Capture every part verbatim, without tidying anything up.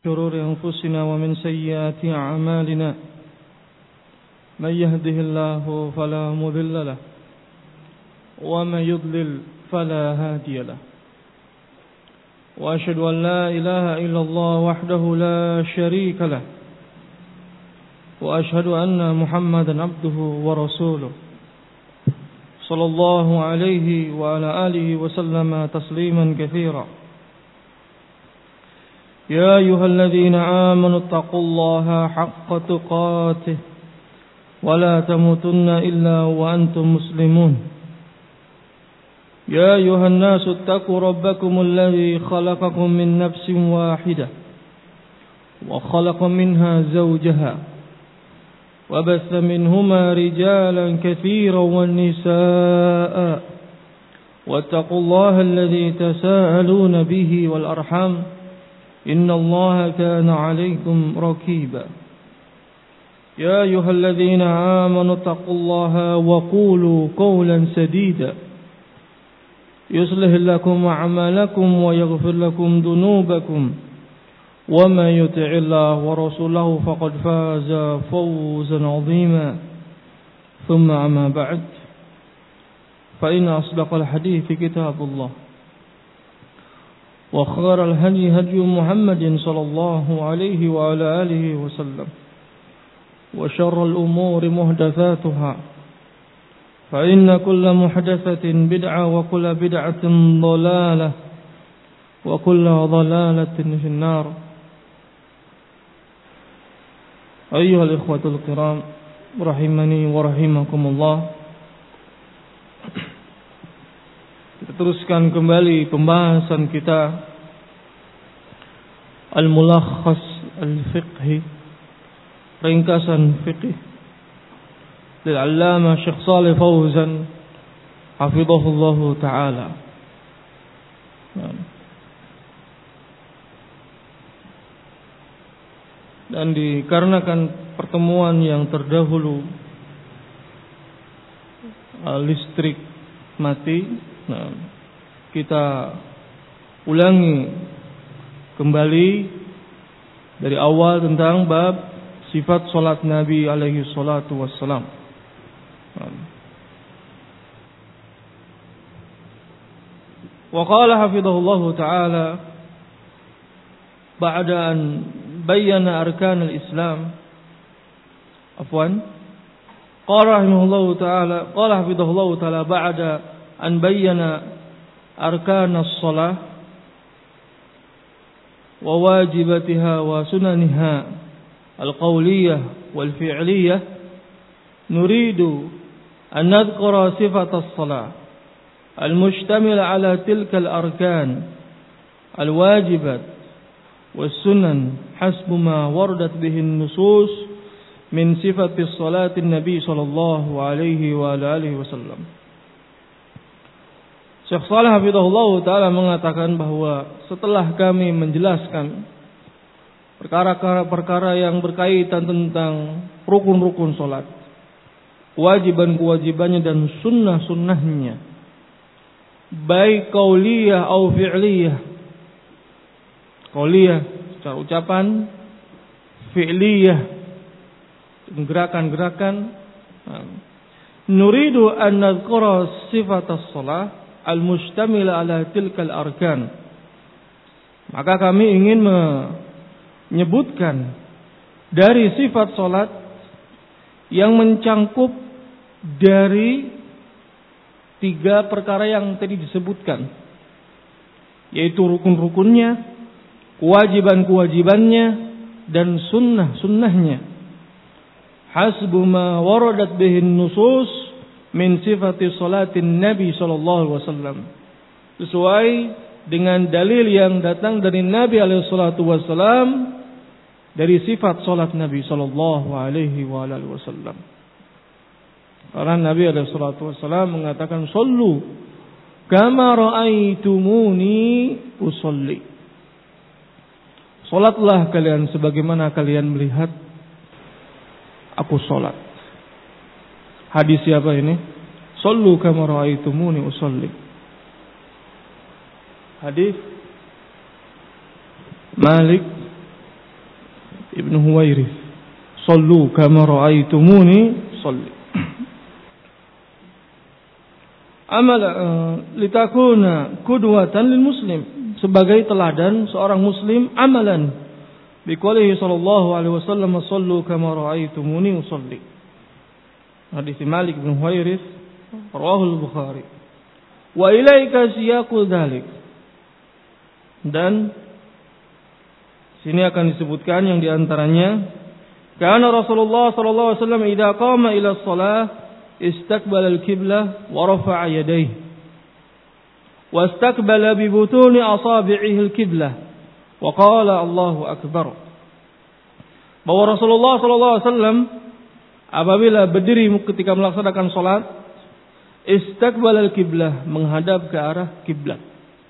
شرور أنفسنا ومن سيئات أعمالنا من يهده الله فلا مضل له ومن يضلل فلا هادي له وأشهد أن لا إله إلا الله وحده لا شريك له وأشهد أن محمدا عبده ورسوله صلى الله عليه وعلى آله وسلم تسليما كثيرا يا أيها الذين آمنوا اتقوا الله حق تقاته ولا تموتن إلا وأنتم مسلمون يا أيها الناس اتقوا ربكم الذي خلقكم من نفس واحدة وخلق منها زوجها وبث منهما رجالا كثيرا والنساء واتقوا الله الذي تساءلون به والأرحام إن الله كان عليكم رقيبا يا أيها الذين آمنوا اتقوا الله وقولوا قولا سديدا يصلح لكم أعمالكم ويغفر لكم ذنوبكم ومن يطع الله ورسوله فقد فاز فوزا عظيما ثم أما بعد فإن أصدق الحديث كتاب الله وخير الهدي هدي محمد صلى الله عليه وعلى آله وسلم وشر الأمور محدثاتها فإن كل محدثة بدعة وكل بدعة ضلالة وكل ضلالة في النار. أيها الإخوة الكرام rahimani wa rahimakumullah. Kita teruskan kembali pembahasan kita Al-Mulakhas Al-Fiqhi, ringkasan fiqh dari Allamah Syekh Shalih Fauzan hafizahullahu taala. Dan dikarenakan pertemuan yang terdahulu listrik mati, nah, kita ulangi kembali dari awal tentang bab sifat salat Nabi alaihi salatu wassalam. Wa qala hafizahullahu ta'ala ba'da an bayyana arkan al-Islam afwan qala rahimahullahu ta'ala qala hafizahullahu ta'ala ba'da an bayyana arkan as-shalah wa wajibatiha wa sunaniha al-qawliyah wal fi'liyah nuridu an nadhkura sifat as-salah al-mushtamil ala tilka al-arkan al-wajibat والسنن حسب ما وردت به النصوص من صفة الصلاة النبي صلى الله عليه وآله وسلم. Syekh Shalih hafizahullah ta'ala mengatakan bahwa setelah kami menjelaskan perkara-perkara yang berkaitan tentang rukun-rukun salat, kewajiban-kewajibannya dan sunnah-sunnahnya, baik qauliyah atau fi'liyah, qauliyah secara ucapan, fi'liyah gerakan-gerakan. Nuridu an nadhkura sifat as-shalah al-mustamila ala tilkal arkan. Maka kami ingin menyebutkan dari sifat salat yang mencangkup dari tiga perkara yang tadi disebutkan, yaitu rukun-rukunnya, kewajiban-kewajibannya, dan sunnah-sunnahnya. Hasbu ma waradat bihin nusus min sifati salatin Nabi sallallahu alaihi wasallam. Sesuai dengan dalil yang datang dari Nabi alaihi salatu wasallam dari sifat salat Nabi sallallahu alaihi wasallam. Karena Nabi alaihi salatu wasallam mengatakan sallu kama ra'aitumuni usolli. Salatlah kalian sebagaimana kalian melihat aku salat. Hadis siapa ini? Sallu kama ra'aitumuni usolli. Hadis Malik ibn Huwairith, "Shallu kama ra'aitumuni shalli." Amal uh, litakuna qudwatan lil muslim, sebagai teladan seorang muslim amalan biqoulihi sallallahu alaihi wasallam, "Shallu kama ra'aitumuni usolli." Hadis Malik bin Huwairith rawahu al-Bukhari. Wa ilaika siyaqul dzalik. Dan sini akan disebutkan yang diantaranya, karena Rasulullah sallallahu alaihi wasallam idza qama ila shalah istaqbala al-qiblah wa rafa'a yadayhi wa istaqbala bi butuni asabi'ihi al-qiblah wa qala Allahu akbar. Bahwa Rasulullah sallallahu alaihi wasallam apabila berdiri ketika melaksanakan salat, istaqbala al-qiblah, menghadap ke arah kiblat,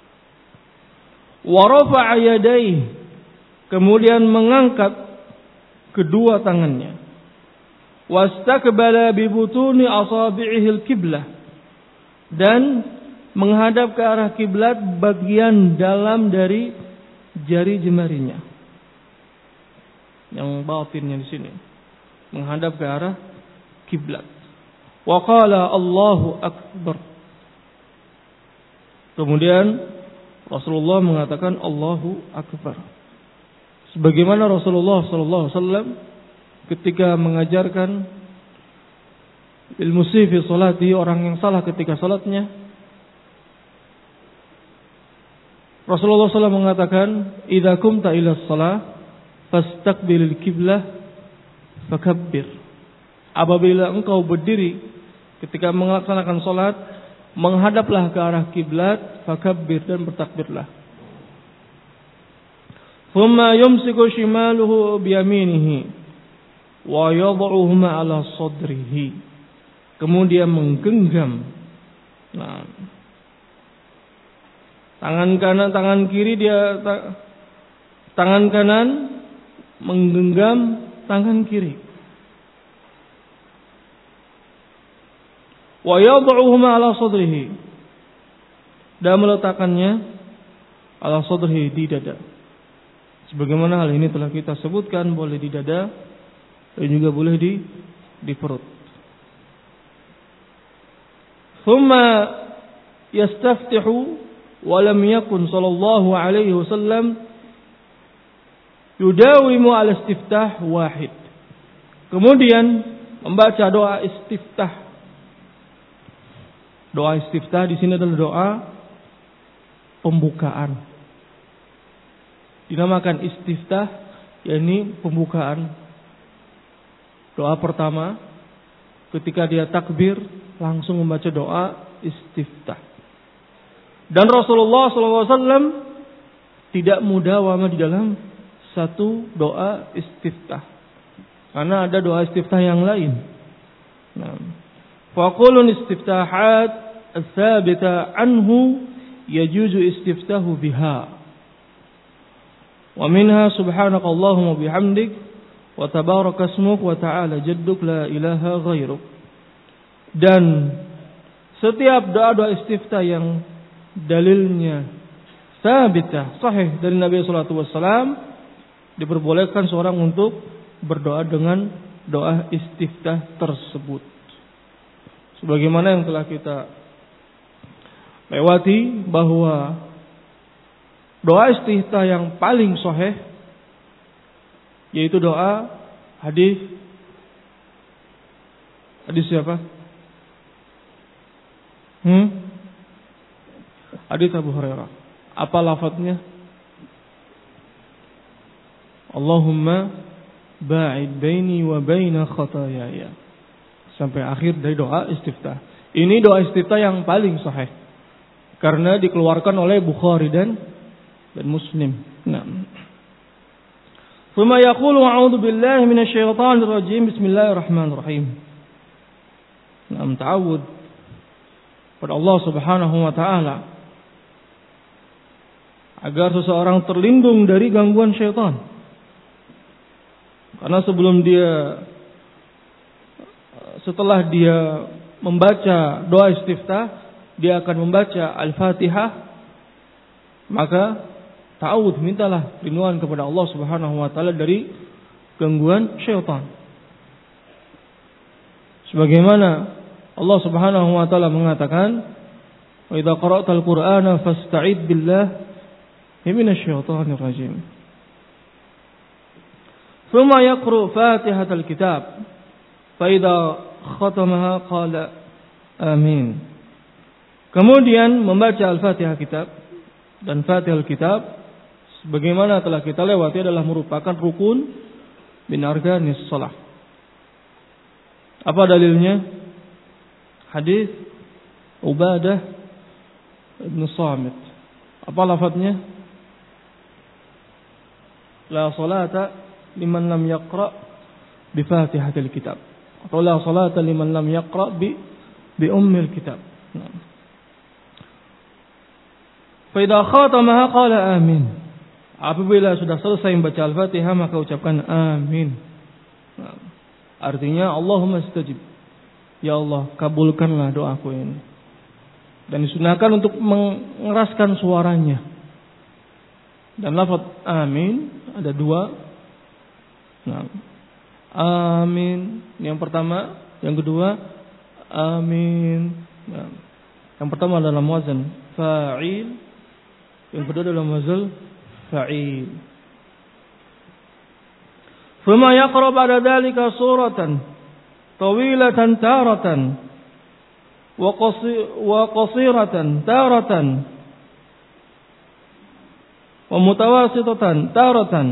wa rafa'a yadayhi, kemudian mengangkat kedua tangannya, wastaqbala bi butuni asabi'ihi al-qiblah, dan menghadap ke arah kiblat bagian dalam dari jari jemarinya, yang batinnya di sini menghadap ke arah kiblat. Wa qala Allahu akbar. Kemudian Rasulullah mengatakan Allahu akbar. Sebagaimana Rasulullah sallallahu alaihi wasallam ketika mengajarkan ilmu fi salati, orang yang salah ketika salatnya, Rasulullah sallallahu alaihi wasallam mengatakan, "Idza kumta ila shalah fastaqbilil qiblah fakabbir." Apabila engkau berdiri ketika melaksanakan salat, menghadaplah ke arah kiblat, fakabbir, dan bertakbirlah. Thumma yumsiku shimaluhu biyaminihi wa yad'uhuma ala sadrihi. Kemudian menggenggam, nah, tangan kanan, tangan kiri dia ta, tangan kanan menggenggam tangan kiri. Wa yad'uhuma ala sadrihi, dan meletakkannya ala sadrihi, di dada. Sebagaimana hal ini telah kita sebutkan, boleh di dada dan juga boleh di di perut. Thumma yastaftihu wa lam yakun sallallahu alaihi wasallam yudawimu ala istiftah wahid. Kemudian membaca doa istiftah. Doa istiftah di sini adalah doa pembukaan. Dinamakan istiftah, yakni pembukaan. Doa pertama ketika dia takbir langsung membaca doa istiftah. Dan Rasulullah sallallahu alaihi wasallam tidak mudawamah di dalam satu doa istiftah, karena ada doa istiftah yang lain. Nah, faqulun istiftahat ats-tsabita anhu yajuzu istiftahu biha. Wa minha subhanakallahumma bihamdik wa tabaraka ismuk wa ta'ala jadduk la ilaha ghairuk. Dan setiap doa-doa istiftah yang dalilnya sabitah, sahih dari Nabi sallallahu alaihi wasallam, diperbolehkan seorang untuk berdoa dengan doa istiftah tersebut. Sebagaimana yang telah kita lewati, bahwa doa istiftah yang paling sahih yaitu doa hadis hadis siapa? Hmm? Hadis Abu Hurairah. Apa lafadznya? Allahumma ba'id baini wa baina khataayaya. Sampai akhir dari doa istiftah. Ini doa istiftah yang paling sahih karena dikeluarkan oleh Bukhari dan dan Muslim. Nah. Thumma yaqulu a'udzu billahi minasy syaithanir rajim. Bismillahirrahmanirrahim. Nah, ta'awud pada Allah Subhanahu wa taala agar seseorang terlindung dari gangguan syaitan. Karena sebelum dia setelah dia membaca doa istiftah, dia akan membaca Al-Fatihah, maka ta'awudz, mintalah perlindungan kepada Allah Subhanahu wa taala dari gangguan syaitan. Sebagaimana Allah Subhanahu wa taala mengatakan, "Wa idza qara'tal Qur'ana fasta'id billahi minasy syaithanir rajim." Thumma yaqra'u Fatihatal kitab, fa idza khatamaha qala amin. Kemudian membaca Al-Fatihah kitab, dan Fatihah kitab sebagaimana telah kita lewati adalah merupakan rukun min arkanis shalah. Apa dalilnya? Hadis Ubadah bin Samit. Apa lafadznya? La salata liman lam yaqra bi Fatihatil kitab. Atau la salata liman lam yaqra bi bi ummil kitab. Nah. Fa idza khatamaha qala amin. Apabila sudah selesai membaca Al-Fatihah maka ucapkan amin. Nah, artinya Allahumma istajib. Ya Allah, kabulkanlah doaku ini. Dan disunahkan untuk mengeraskan suaranya. Dan lafaz amin ada dua. Nah, amin yang pertama, yang kedua amin. Nah, yang pertama dalam wazan fa'il, yang kedua dalam wazan fa'il. Thumma yaqra ba'da dhalika suratan tawilatan taratan wa qasiratan taratan wa mutawasitatan taratan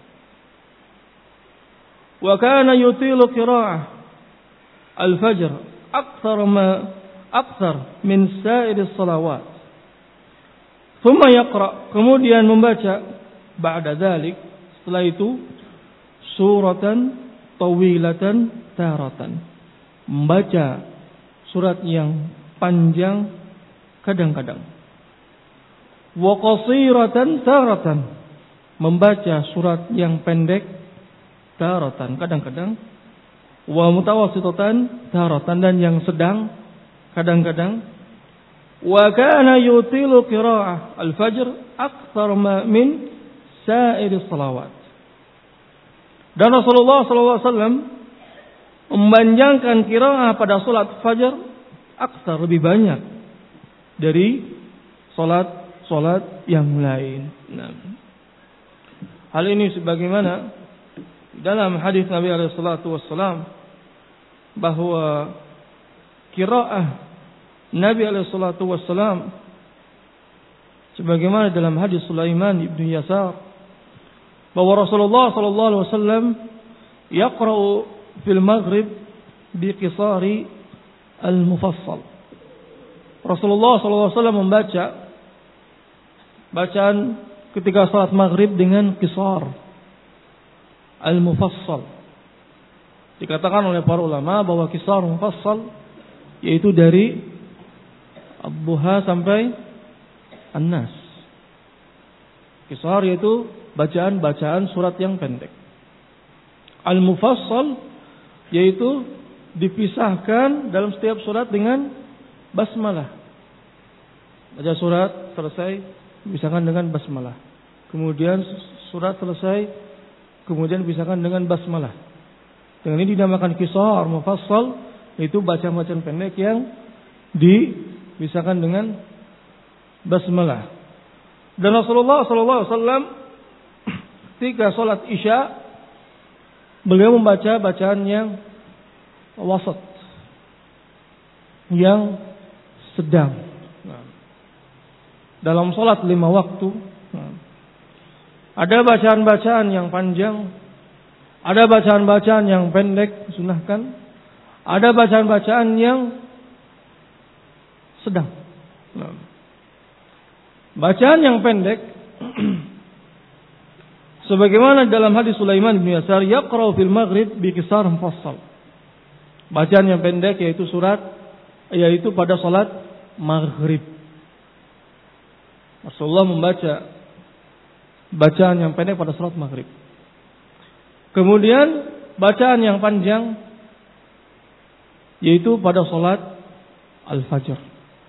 wa kana yutilu qira'ah al-fajr akthar ma akthar min sa'ir as-salawat. Thumma yaqra, kemudian membaca ba'da dzalik, setelah itu suratan tawilatan taratan, membaca surat yang panjang kadang-kadang, wa qasiratan taratan, membaca surat yang pendek taratan kadang-kadang, wa mutawassitatan taratan, dan yang sedang kadang-kadang. Wa kana yutilu qira'ah al-fajr akthar ma min sa'ir salawat. Dan Rasulullah sallallahu alaihi wasallam memanjangkan qira'ah pada salat fajar akthar, lebih banyak dari salat-salat yang lain. Nah, hal ini sebagaimana dalam hadis Nabi alaihi salatu wasallam bahwa qira'ah Nabi alaihi salatu wassalam sebagaimana dalam hadis Sulaiman ibn Yasar bahwa Rasulullah sallallahu alaihi wasallam yaqra'u fil maghrib bi qisari al-mufassal. Rasulullah sallallahu alaihi wasallam membaca bacaan ketika salat maghrib dengan qisar al-mufassal. Dikatakan oleh para ulama bahwa qisar mufassal yaitu dari Ad-Duha sampai An-Nas. Qisar yaitu bacaan-bacaan surat yang pendek. Al-Mufassal yaitu dipisahkan dalam setiap surat dengan basmalah. Baca surat selesai dipisahkan dengan basmalah. Kemudian surat selesai kemudian dipisahkan dengan basmalah. Dengan ini dinamakan qisar mufassal, yaitu bacaan-bacaan pendek yang di Bisahkan dengan basmalah. Dan Rasulullah sallallahu alaihi wasallam ketika salat Isya beliau membaca bacaan yang wasat, yang sedang. Nah, dalam salat lima waktu, nah, ada bacaan-bacaan yang panjang, ada bacaan-bacaan yang pendek disunahkan, ada bacaan-bacaan yang sedang. Nah, bacaan yang pendek sebagaimana dalam hadis Sulaiman bin Yasar yaqra'u fil maghrib bi qisar mufassal. Bacaan yang pendek yaitu surat yaitu pada salat maghrib. Rasulullah membaca bacaan yang pendek pada salat maghrib. Kemudian bacaan yang panjang yaitu pada salat al-fajr.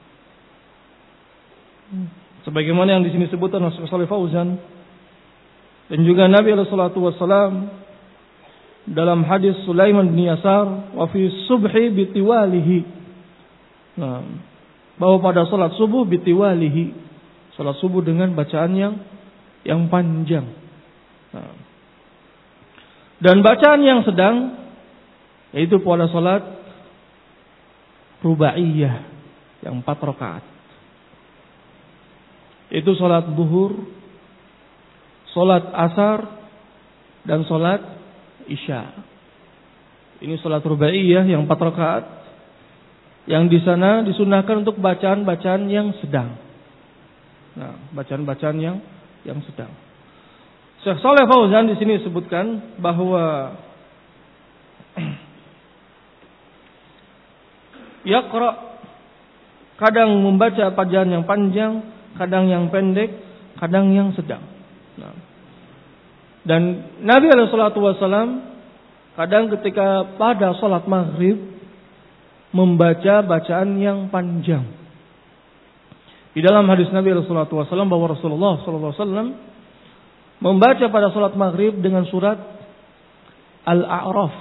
Sebagaimana yang di sini disebutkan oleh Syekh Shalih Fauzan dan juga Nabi alaihi salatu wasallam dalam hadis Sulaiman bin Yasar, wa fi subhi bitiwalihi. Nah, bahwa pada salat subuh bitiwalihi, salat subuh dengan bacaan yang yang panjang. Nah, dan bacaan yang sedang yaitu pada salat rubaiyah yang empat rakaat. Itu salat zuhur, salat asar, dan salat isya. Ini salat rubaiyah yang empat rakaat, yang di sana disunahkan untuk bacaan-bacaan yang sedang. Nah, bacaan-bacaan yang yang sedang. Syekh Shalih Fauzan di sini sebutkan bahwa yaqra kadang membaca bacaan yang panjang, kadang yang pendek, kadang yang sedang. Nah, dan Nabi alaihi salatu wasallam kadang ketika pada salat maghrib membaca bacaan yang panjang. Di dalam hadis Nabi alaihi salatu wasallam bahwa Rasulullah sallallahu alaihi wasallam membaca pada salat maghrib dengan surat Al-A'raf.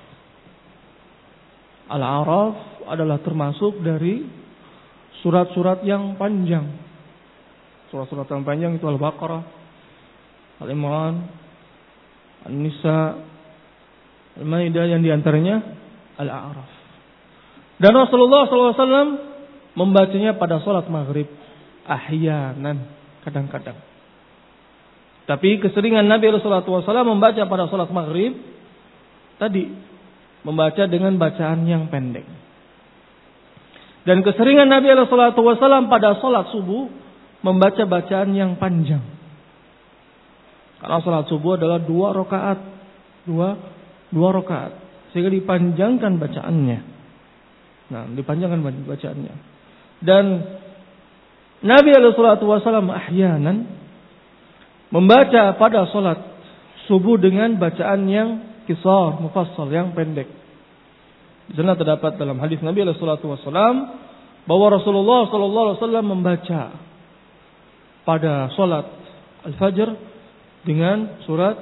Al-A'raf adalah termasuk dari surat-surat yang panjang. Surat-surat yang panjang itu Al-Baqarah, Al-Imran, An-Nisa, Al-Maidah, yang diantaranya Al-A'raf. Dan Rasulullah sallallahu alaihi wasallam membacanya pada salat maghrib ahyanan, kadang-kadang. Tapi keseringan Nabi sallallahu alaihi wasallam membaca pada salat maghrib tadi membaca dengan bacaan yang pendek. Dan keseringan Nabi sallallahu alaihi wasallam pada salat subuh membaca bacaan yang panjang. Karena salat subuh adalah dua rakaat, dua dua rakaat, sehingga dipanjangkan bacaannya. Nah, dipanjangkan bacaannya. Dan Nabi sallallahu alaihi wasallam ahyanan membaca pada salat subuh dengan bacaan yang qisar, mufassal, yang pendek. Di sana terdapat dalam hadis Nabi sallallahu alaihi wasallam bahwa Rasulullah sallallahu alaihi wasallam membaca pada salat al-fajr dengan surat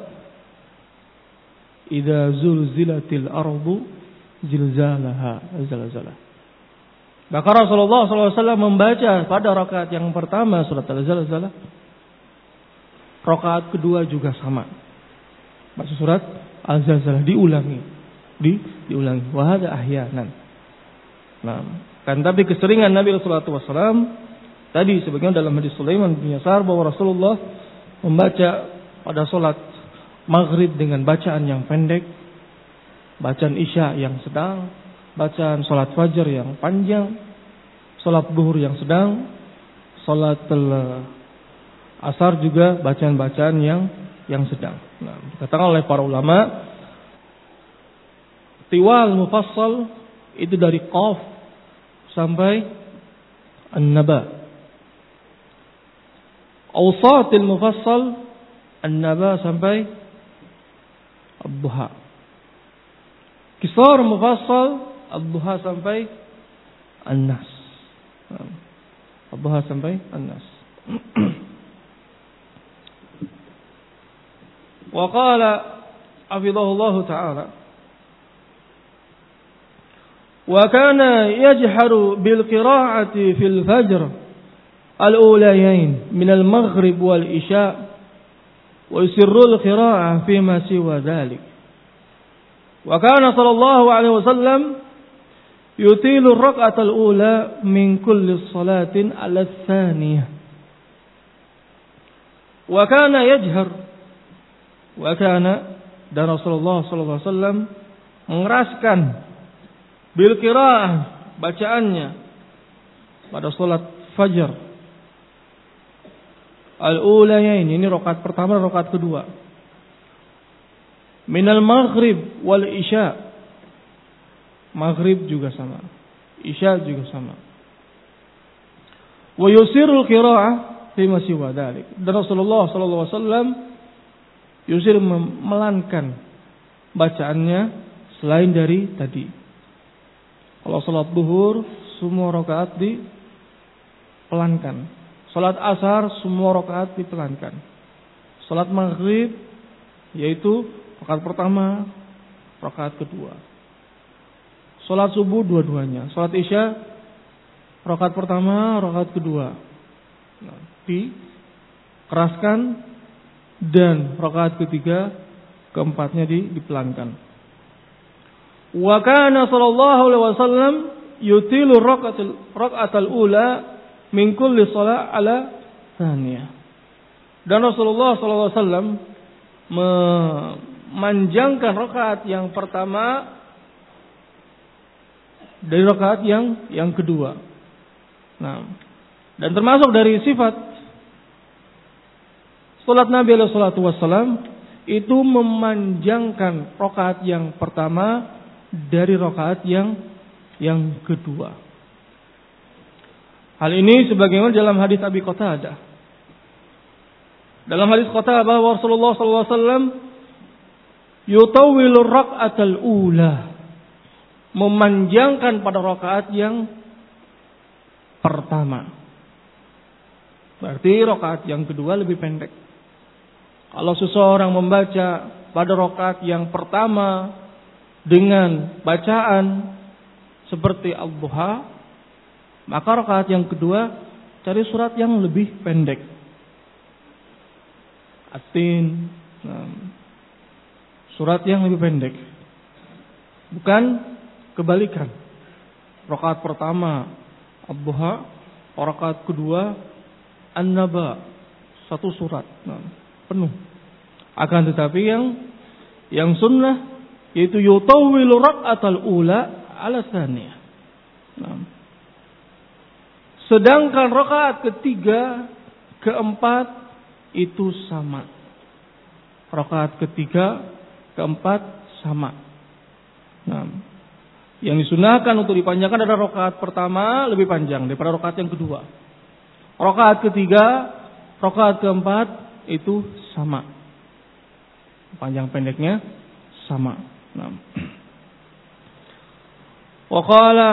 Idza zulzilatil ardu zilzalaha, zalzalah. Maka Rasulullah sallallahu alaihi wasallam membaca pada rakaat yang pertama surat al-zalzalah. Rakaat kedua juga sama. Maksud surat al-zalzalah diulangi, di diulangi. Wa hadza ahyanan. Nah, kan tapi keseringan Nabi sallallahu alaihi wasallam tadi sebagaimana dalam hadis Sulaiman bin Yasar bahwa Rasulullah membaca pada salat maghrib dengan bacaan yang pendek, bacaan isya yang sedang, bacaan salat fajar yang panjang, salat zuhur yang sedang, salat asar juga bacaan-bacaan yang yang sedang. Nah, dikatakan oleh para ulama, tiwal mufassal itu dari qaf sampai an-naba. Awsatil mufassal an-naba sampai ad-duha. Qisar mufassal ad-duha sampai an-nas. Ad-duha sampai an-nas. Wa qala hafizahullah ta'ala wa kana yajharu bil qira'ati fil fajr al-ulayain min al-maghrib wal isya wa yusirru al-qira'ah fi ma siwa dhalik. Wa kana sallallahu alaihi wasallam yutilu ar-rak'at al-ula min kulli salatin ala ats-tsaniyah. Wa kana yajhar wa kana, dan Rasulullah sallallahu alaihi wasallam mengeraskan bil qiraah, bacaannya pada salat fajar al-ulayain, ini rakaat pertama dan rakaat kedua, minal maghrib wal isya, maghrib juga sama, isya juga sama, wa yusirul qiraah fi ma siwa dzalik, dan Rasulullah sallallahu alaihi wasallam yusir memelankan bacaannya selain dari tadi. Kalau salat zuhur semua rakaat dipelankan. Salat asar semua rakaat dipelankan. Salat maghrib yaitu rakaat pertama, rakaat kedua. Salat subuh dua-duanya. Salat isya rakaat pertama, rakaat kedua. Nah, dikeraskan dan rakaat ketiga, keempatnya di, dipelankan. Wa kana sallallahu alaihi wasallam yutilu rakaatul rakaatul ula min kulli shalah ala tsaniyah. Dan Rasulullah sallallahu alaihi wasallam memanjangkan rakaat yang pertama dari rakaat yang yang kedua. Nah, dan termasuk dari sifat salat Nabi alaihi salatu wasallam itu memanjangkan rakaat yang pertama dari rakaat yang yang kedua. Hal ini sebagaimana dalam hadis Abi Qatadah. Dalam hadis Qatadah bahwa Rasulullah sallallahu alaihi wasallam yutawwilu rak'atal ula, memanjangkan pada rakaat yang pertama. Berarti rakaat yang kedua lebih pendek. Kalau seseorang membaca pada rakaat yang pertama dengan bacaan seperti Al-Duha, maka rakaat yang kedua cari surat yang lebih pendek. At-Tin, nah, surat yang lebih pendek. Bukan kebalikan. Rakaat pertama Ad-Duha, rakaat kedua An-Naba, satu surat, nah, penuh. Akan tetapi yang yang sunnah yaitu yutawwilu rak'atal ula ala tsaniyah. Nah, sedangkan rakaat ketiga, keempat itu sama. Rakaat ketiga, keempat sama. Nah, yang disunahkan untuk dipanjangkan adalah rakaat pertama lebih panjang daripada rakaat yang kedua. Rakaat ketiga, rakaat keempat itu sama. Panjang pendeknya sama. Nah. Wa qala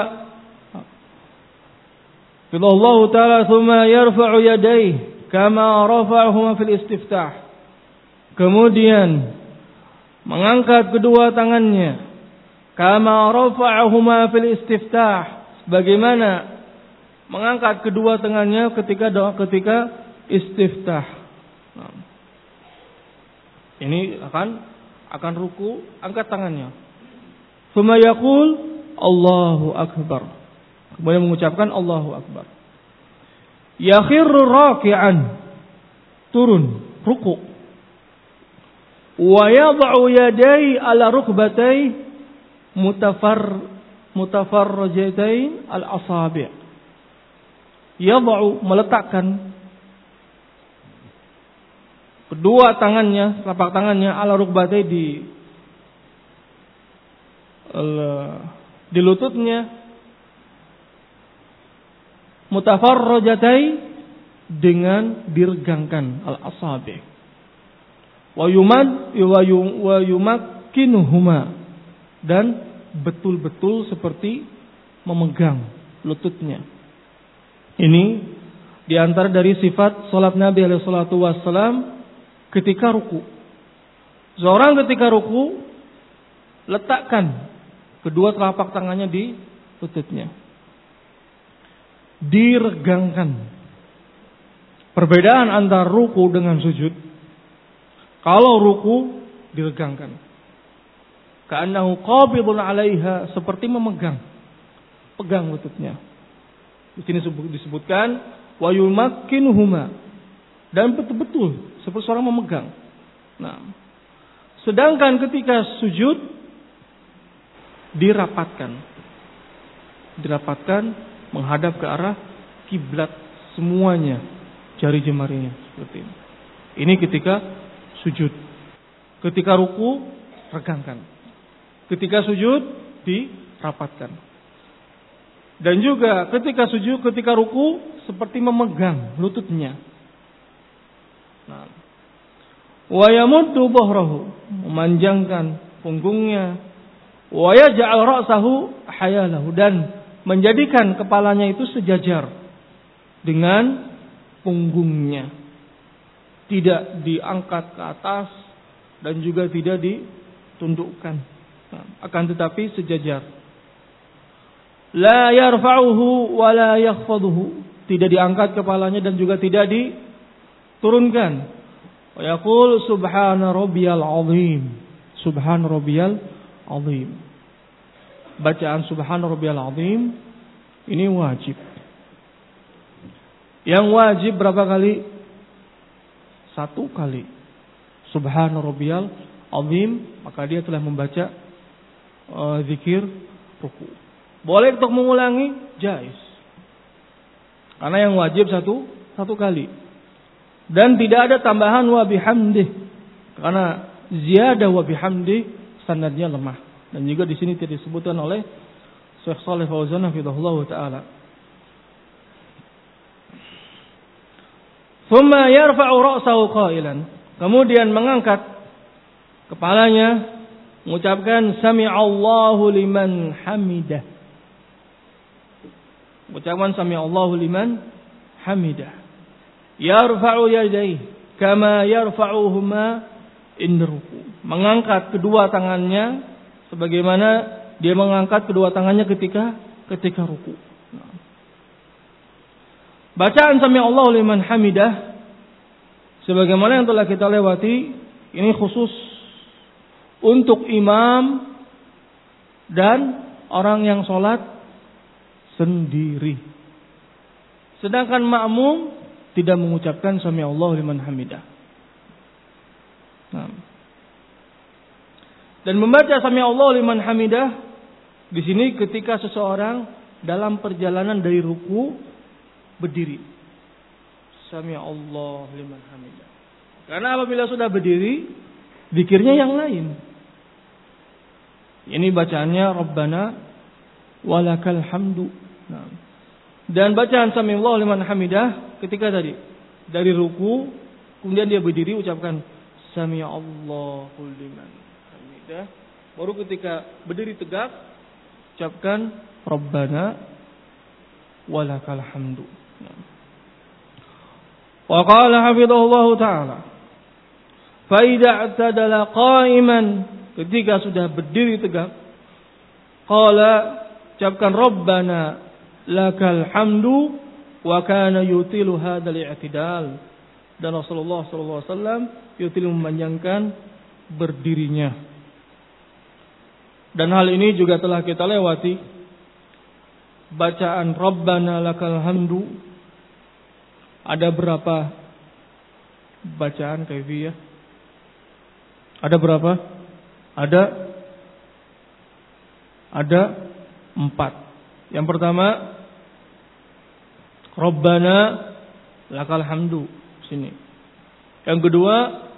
Allah Ta'ala thumma yarfa'u yadayhi kama rafa'ahuma fil istiftah. Kemudian mengangkat kedua tangannya kama rafa'ahuma fil istiftah, bagaimana mengangkat kedua tangannya ketika doa ketika istiftah. Nah, ini akan akan ruku, angkat tangannya. Tsumma yaqul Allahu akbar. Kemudian mengucapkan Allahu akbar. Yakhirru raki'an, turun ruku. Wa yad'u yadayhi ala rukbatayhi mutafar mutafarrajatain al-asabi'. Yad'u, meletakkan kedua tangannya, telapak tangannya ala rukbatai, di di lututnya, mutafarrajatai, dengan diregangkan al-asabi'. Wa yumad wa yumakkinuhuma, dan betul-betul seperti memegang lututnya. Ini diantara dari sifat salat Nabi alaihi salatu wassalam ketika ruku. Seorang ketika ruku letakkan kedua telapak tangannya di lututnya, diregangkan. Perbedaan antara ruku dengan sujud. Kalau ruku diregangkan, ka'annahu qabidun 'alaiha, seperti memegang, pegang lututnya. Di sini disebutkan wa yumakkinuhuma, dan betul-betul seperti seorang memegang. Nah, sedangkan ketika sujud dirapatkan, dirapatkan menghadap ke arah kiblat semuanya, jari jemarinya seperti ini. Ini ketika sujud. Ketika ruku regangkan. Ketika sujud dirapatkan. Dan juga ketika sujud, ketika ruku seperti memegang lututnya. Nah, wa yamuddu dhahrahu, memanjangkan punggungnya, wa yaj'al ra'sahu hayalahu, dan menjadikan kepalanya itu sejajar dengan punggungnya, tidak diangkat ke atas dan juga tidak ditundukkan. akan tetapi sejajar. La yarfa'uhu wa la yakhfaduhu, tidak diangkat kepalanya dan juga tidak diturunkan. Wa yaqul subhana rabbiyal azim, subhana rabbiyal azim. Bacaan subhana rabbiyal azim ini wajib. Yang wajib berapa kali? Satu kali. Subhana rabbiyal azim, maka dia telah membaca uh, zikir ruku. Boleh untuk mengulangi, jaiz. Karena yang wajib satu satu kali. Dan tidak ada tambahan wa bihamdih. Karena ziyadah wa bihamdih sanadnya lemah. Dan juga di sini tidak disebutkan oleh Syekh Shalih Fauzan hafizahullah taala. Thumma yarfa'u ra'sahu qailan. Kemudian mengangkat kepalanya mengucapkan sami'allahu liman hamidah. Ucapan sami'allahu liman hamidah. Yarfa'u yadayhi kama yarfa'uhuma in ruku. Mengangkat kedua tangannya sebagaimana dia mengangkat kedua tangannya ketika ketika ruku. Bacaan sami'allahu liman hamidah sebagaimana yang telah kita lewati, ini khusus untuk imam dan orang yang sholat sendiri. Sedangkan makmum tidak mengucapkan sami'allahu liman hamidah. Nah. Dan membaca sami'allahu liman hamidah di sini ketika seseorang dalam perjalanan dari ruku berdiri. Sami'allahu liman hamidah. Karena apabila sudah berdiri, zikirnya yang lain. Ini bacaannya Rabbana walakal hamdu. Nah. Dan bacaan sami'allahu liman hamidah ketika tadi dari ruku, kemudian dia berdiri ucapkan sami'allahu liman hamidah. Baru ketika berdiri tegak ucapkan Rabbana walakal hamdu. Wa qala hafizahullahu taala fa idza i'tadala qa'iman, ketika sudah berdiri tegak qala ucapkan Rabbana lakal hamdu wa kana yutilu hadzal i'tidal. Dan Rasulullah sallallahu alaihi wasallam yutilu memanjangkan berdirinya. Dan hal ini juga telah kita lewati. Bacaan Rabbana lakal hamdu ada berapa bacaan kaifiyah? Ada berapa? Ada ada empat. Yang pertama Rabbana lakal hamdu sini. Yang kedua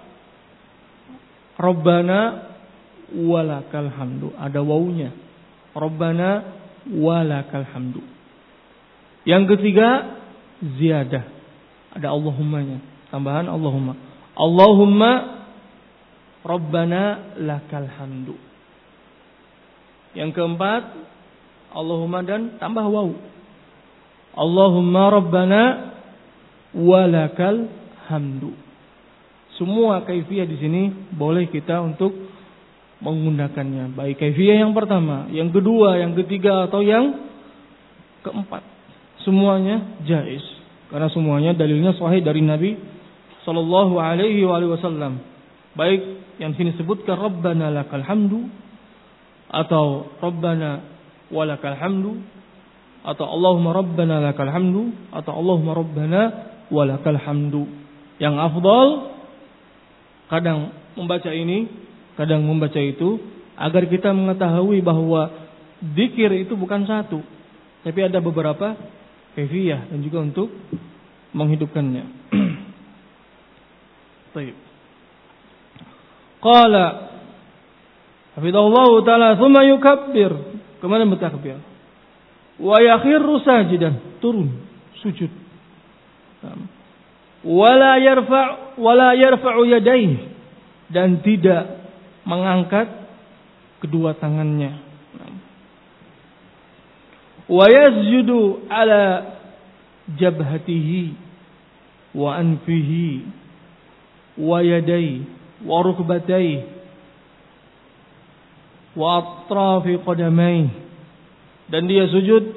Rabbana walakal hamdu, ada wawunya. Rabbana walakal hamdu. Yang ketiga ziyadah, ada Allahummanya, tambahan Allahumma. Allahumma Rabbana lakal hamdu. Yang keempat Allahumma dan tambah waw. Allahumma Rabbana walakal hamdu. Semua kaifiyah di sini boleh kita untuk menggunakannya. Baik kaifiyah yang pertama, yang kedua, yang ketiga atau yang keempat. Semuanya jaiz. Karena semuanya dalilnya sahih dari Nabi sallallahu alaihi wasallam. Baik yang sini sebutkan Rabbana lakal hamdu atau Rabbana walakal hamdu atau Allahumma Rabbana lakal hamdu atau Allahumma Rabbana walakal hamdu. Yang afdal kadang membaca ini, kadang membaca itu, agar kita mengetahui bahwa zikir itu bukan satu, tapi ada beberapa kaifiyah dan juga untuk menghidupkannya. Baik. Qala hafizallahu ta'ala thumma yukabbir, kemudian bertakbir. Wa yakhirru sajidan, turun sujud. Wala yarfa' wala yarfa'u yadayhi, dan tidak mengangkat kedua tangannya. Wa yasjudu ala jabhatihi wa anfihi wa yadayhi wa rukbatayhi. wa atrafi qadamai, dan dia sujud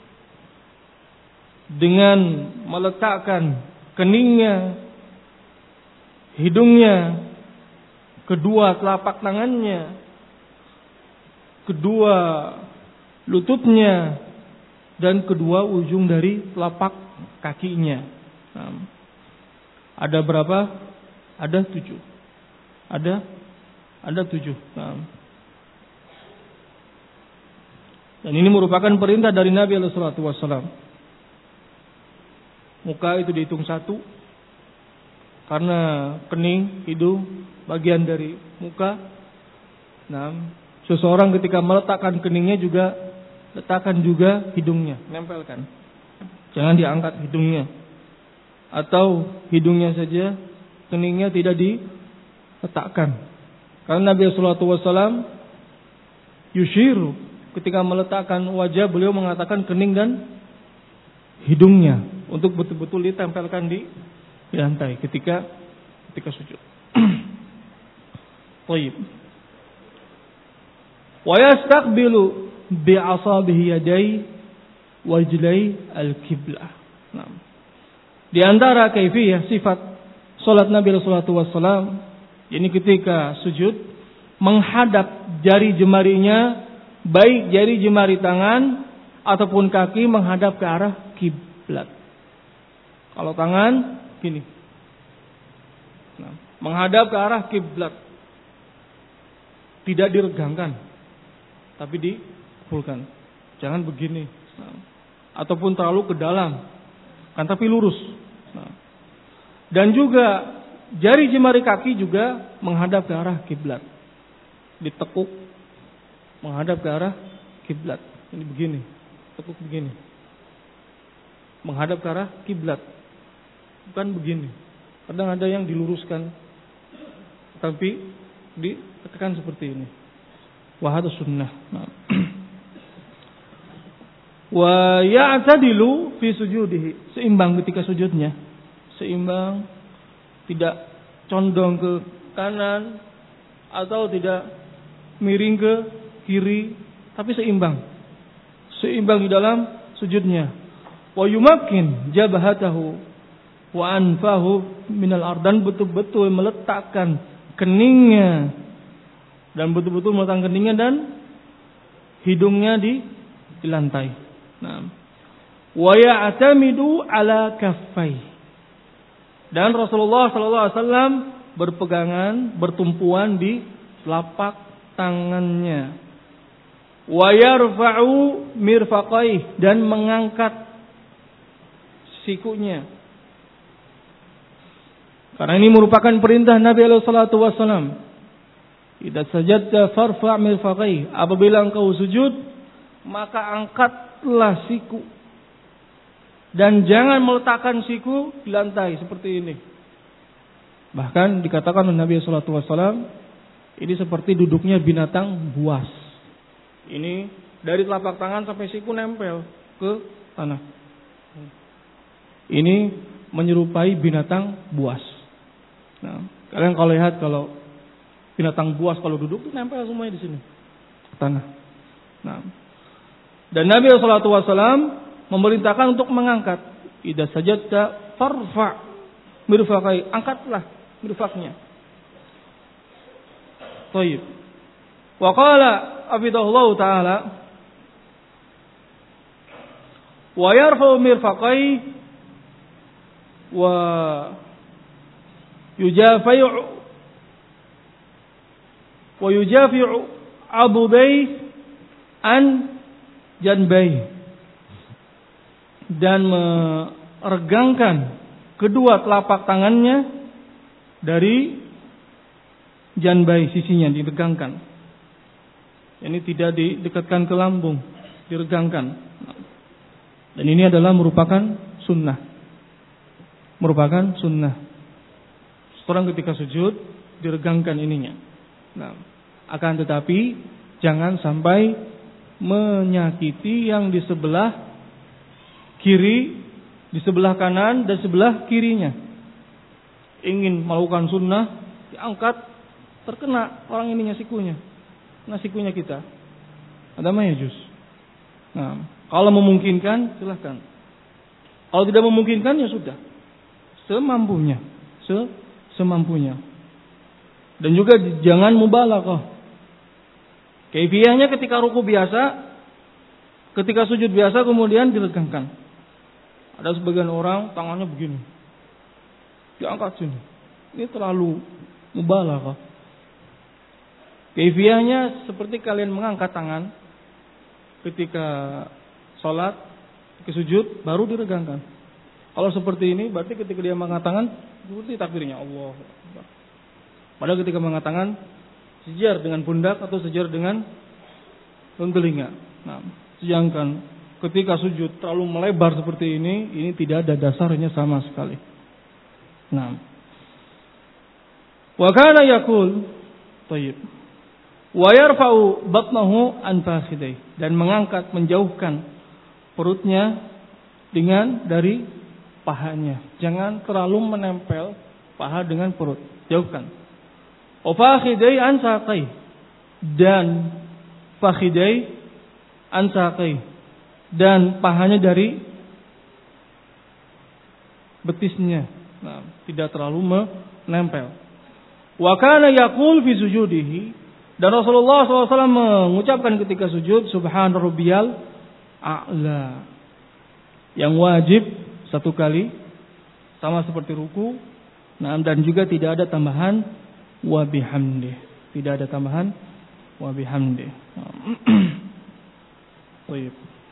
dengan meletakkan keningnya, hidungnya, kedua telapak tangannya, kedua lututnya, dan kedua ujung dari telapak kakinya. Nah, ada berapa? Ada tujuh. Ada ada tujuh. Nah. Dan ini merupakan perintah dari Nabi alaihi salatu wassalam. Muka itu dihitung satu, karena kening, hidung, bagian dari muka. Nah, seseorang ketika meletakkan keningnya juga letakkan juga hidungnya, nempelkan. Jangan diangkat hidungnya, atau hidungnya saja, keningnya tidak diletakkan. Karena Nabi sallallahu alaihi wasallam yushiru, ketika meletakkan wajah beliau mengatakan kening dan hidungnya untuk betul-betul ditempelkan di lantai ketika ketika sujud. Baik. Wa yastaqbilu bi'asabihi yadai wajlai al-qiblah. Nah, di antara kaifiyah sifat salat Nabi sallallahu alaihi wasallam, ini ketika sujud menghadap jari jemarinya, baik jari jemari tangan ataupun kaki menghadap ke arah kiblat. Kalau tangan gini, nah, menghadap ke arah kiblat, tidak diregangkan, tapi dipulkan. Jangan begini, nah, ataupun terlalu ke dalam, kan tapi lurus. Nah, dan juga jari jemari kaki juga menghadap ke arah kiblat, ditekuk menghadap ke arah kiblat. Ini begini, tekuk begini, menghadap ke arah kiblat, bukan begini. Kadang ada yang diluruskan, tapi ditekan seperti ini. Wahada sunnah. Nah. Wa ya'tadilu fi sujudihi, seimbang ketika sujudnya, seimbang, tidak condong ke kanan atau tidak miring ke kiri, tapi seimbang. Seimbang di dalam sujudnya. Wa yumakkin jabhatahu wa anfahu minal ard, dan betul-betul meletakkan keningnya, dan betul-betul meletakkan keningnya dan hidungnya di, di lantai. Nah, wa ya'tamidu ala kaffai, dan Rasulullah sallallahu alaihi wasallam berpegangan, bertumpuan di telapak tangannya. Wa yarfa'u mirfaqaih, dan mengangkat sikunya. Karena ini merupakan perintah Nabi alaihi salatu wasallam. Idza sajadta farfa' mirfaqaih, apabila engkau sujud maka angkatlah siku, dan jangan meletakkan siku di lantai seperti ini. Bahkan dikatakan oleh Nabi sallallahu alaihi wasallam, ini seperti duduknya binatang buas. Ini dari telapak tangan sampai siku nempel ke tanah. Ini menyerupai binatang buas. Nah, kalian kalau lihat, kalau binatang buas kalau duduk itu nempel semuanya di sini, ke tanah. Nah, dan Nabi sallallahu alaihi wasallam memerintahkan untuk mengangkat. Idza sajadta farfa' mirfaqai, angkatlah mirfaqnya. Baik. Wa qala abidallahu ta'ala wa yarfa'u mirfaqai wa yujafi'u wa yujafi'u abudai an janbai, dan meregangkan kedua telapak tangannya dari janbai, sisinya diregangkan. Ini tidak didekatkan ke lambung, diregangkan. Dan ini adalah merupakan sunnah. Merupakan sunnah. Seorang ketika sujud diregangkan ininya. Nah, akan tetapi jangan sampai menyakiti yang di sebelah kiri, di sebelah kanan dan sebelah kirinya. Ingin melakukan sunnah, diangkat, terkena orang ininya, sikunya. nasi kunyah kita. Ada ma yajuz. Nah, kalau memungkinkan silahkan. Kalau tidak memungkinkan ya sudah. Semampunya, se semampunya. Dan juga jangan mubalaghah. Kaifiyahnya ketika ruku biasa, ketika sujud biasa kemudian diregangkan. Ada sebagian orang tangannya begini. Diangkat sini. Ini terlalu mubalaghah. Kaifiyahnya seperti kalian mengangkat tangan ketika sholat, ketika sujud baru diregangkan. Kalau seperti ini berarti ketika dia mengangkat tangan seperti takbirnya Allah. Padahal ketika mengangkat tangan sejar dengan pundak atau sejar dengan telinga. Nah, sedangkan ketika sujud terlalu melebar seperti ini, ini tidak ada dasarnya sama sekali. Nah, wa kana yaqul, thayyib, wa yarfa'u batnahu an fakhidai, dan mengangkat menjauhkan perutnya dengan dari pahanya. Jangan terlalu menempel paha dengan perut, jauhkan. Wa fakhidai an saqai, dan fakhidai an saqai, dan pahanya dari betisnya. Nah, tidak terlalu menempel. Wa kana yaqul fi sujudihi, dan Rasulullah shallallahu alaihi wasallam mengucapkan ketika sujud, Subhana rabbiyal a'la, yang wajib satu kali sama seperti ruku. Nah, dan juga tidak ada tambahan wa bihamdih, tidak ada tambahan wa bihamdih. Baik.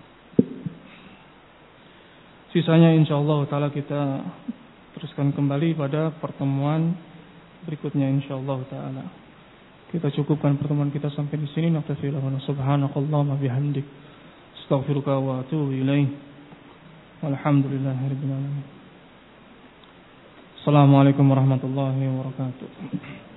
Sisanya insyaallah taala kita teruskan kembali pada pertemuan berikutnya insyaallah taala. Kita cukupkan pertemuan kita sampai di sini. Naktafi lahu subhanakallahumma bihamdik, astaghfiruka wa atubu ilaik. Walhamdulillahirabbil alamin. Assalamualaikum warahmatullahi wabarakatuh.